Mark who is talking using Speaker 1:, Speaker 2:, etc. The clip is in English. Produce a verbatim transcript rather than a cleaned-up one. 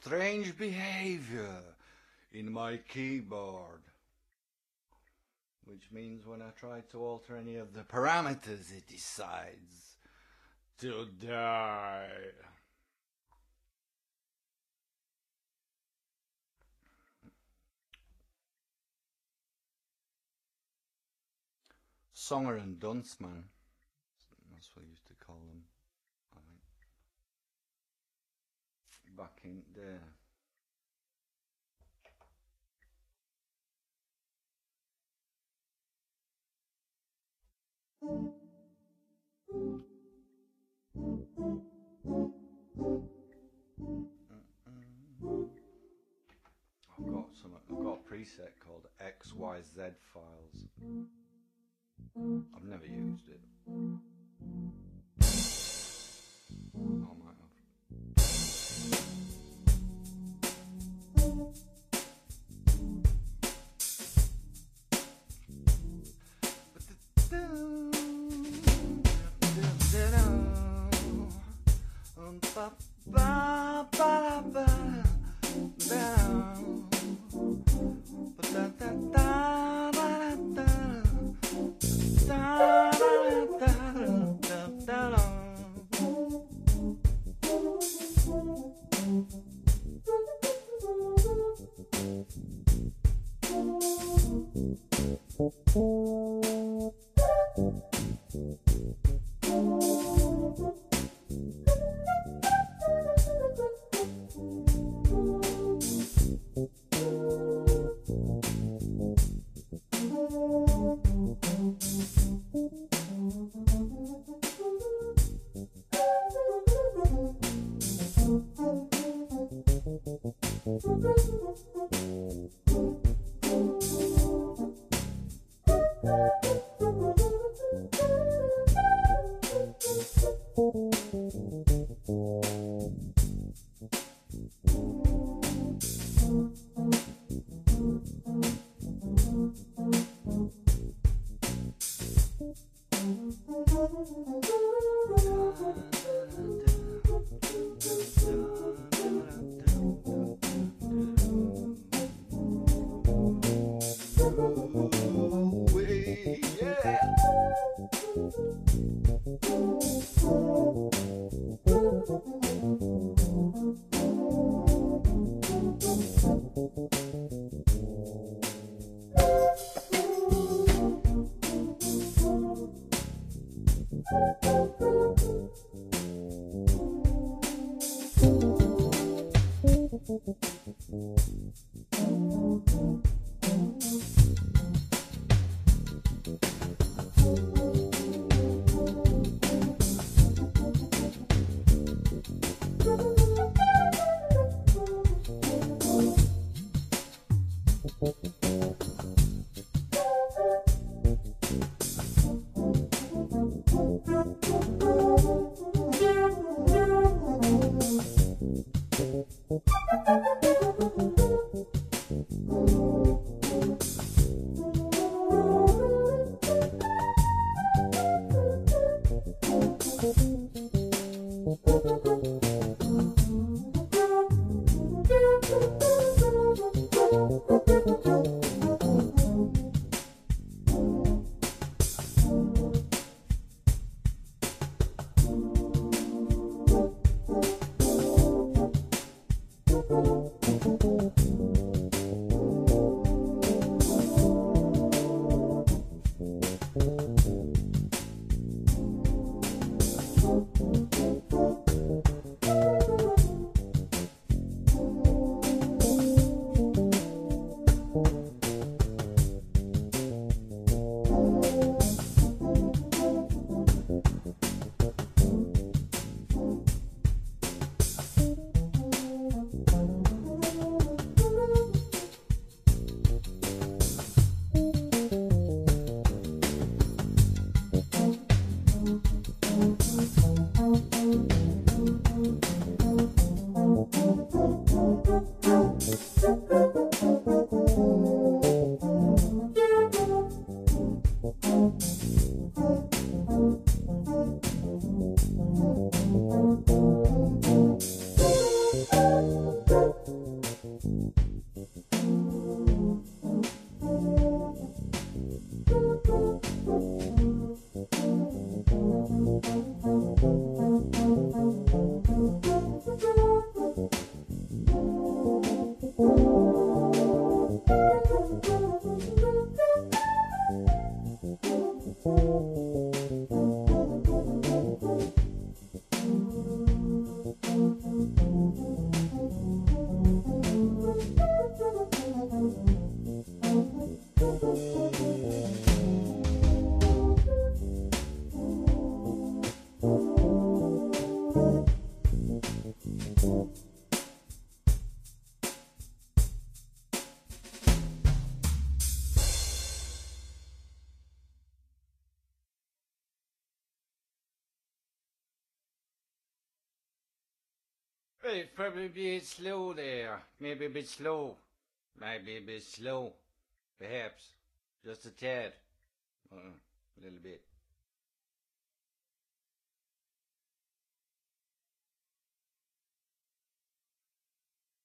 Speaker 1: strange behavior in my keyboard, which means when I try to alter any of the parameters, it decides to die. Songer and Dunceman, that's what I used to call them, I think, back in there. I've got some. I've got a preset called X Y Z Files. I've never used it. I might have. Well, it's probably a bit slow there. Maybe a bit slow. Maybe a bit slow. Perhaps. Just a tad. Uh, a little bit.